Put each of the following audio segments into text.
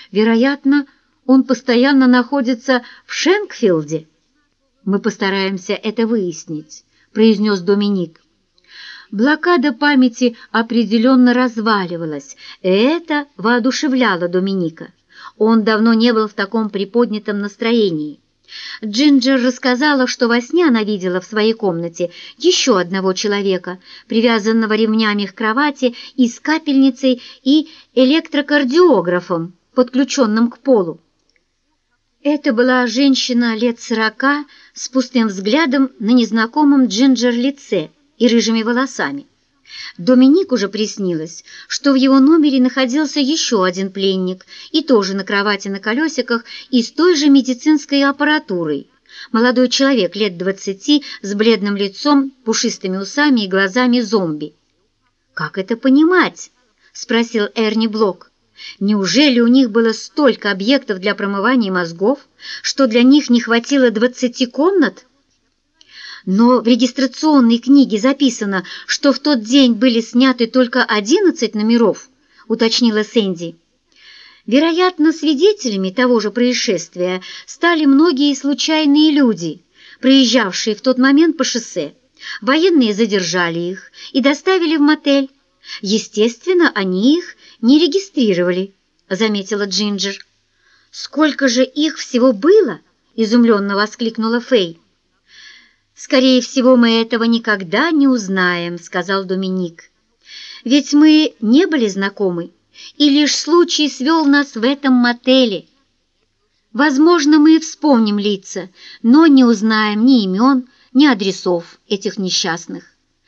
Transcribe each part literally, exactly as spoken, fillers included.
Вероятно, он постоянно находится в Шенкфилде. Мы постараемся это выяснить, произнес Доминик. Блокада памяти определенно разваливалась, и это воодушевляло Доминика. Он давно не был в таком приподнятом настроении. Джинджер рассказала, что во сне она видела в своей комнате еще одного человека, привязанного ремнями к кровати и с капельницей и электрокардиографом, подключенным к полу. Это была женщина лет сорока с пустым взглядом на незнакомом Джинджер лице и рыжими волосами. Доминику уже приснилось, что в его номере находился еще один пленник, и тоже на кровати на колесиках и с той же медицинской аппаратурой. Молодой человек лет двадцати с бледным лицом, пушистыми усами и глазами зомби. «Как это понимать?» — спросил Эрни Блок. «Неужели у них было столько объектов для промывания мозгов, что для них не хватило двадцати комнат?» «Но в регистрационной книге записано, что в тот день были сняты только одиннадцать номеров», — уточнила Сэнди. «Вероятно, свидетелями того же происшествия стали многие случайные люди, проезжавшие в тот момент по шоссе. Военные задержали их и доставили в мотель. Естественно, они их не регистрировали», — заметила Джинджер. «Сколько же их всего было?» — изумленно воскликнула Фэй. «Скорее всего, мы этого никогда не узнаем», — сказал Доминик. «Ведь мы не были знакомы, и лишь случай свел нас в этом мотеле. Возможно, мы и вспомним лица, но не узнаем ни имен, ни адресов этих несчастных».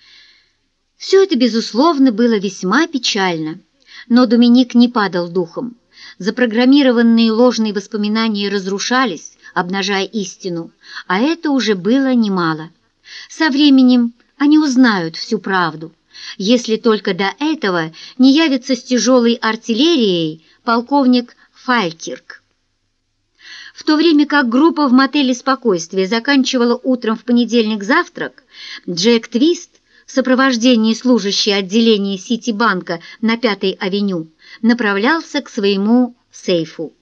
Все это, безусловно, было весьма печально, но Доминик не падал духом. Запрограммированные ложные воспоминания разрушались, обнажая истину, а это уже было немало. Со временем они узнают всю правду, если только до этого не явится с тяжелой артиллерией полковник Фалькирк. В то время как группа в мотеле «Спокойствие» заканчивала утром в понедельник завтрак, Джек Твист в сопровождении служащей отделения Ситибанка на Пятой авеню направлялся к своему сейфу.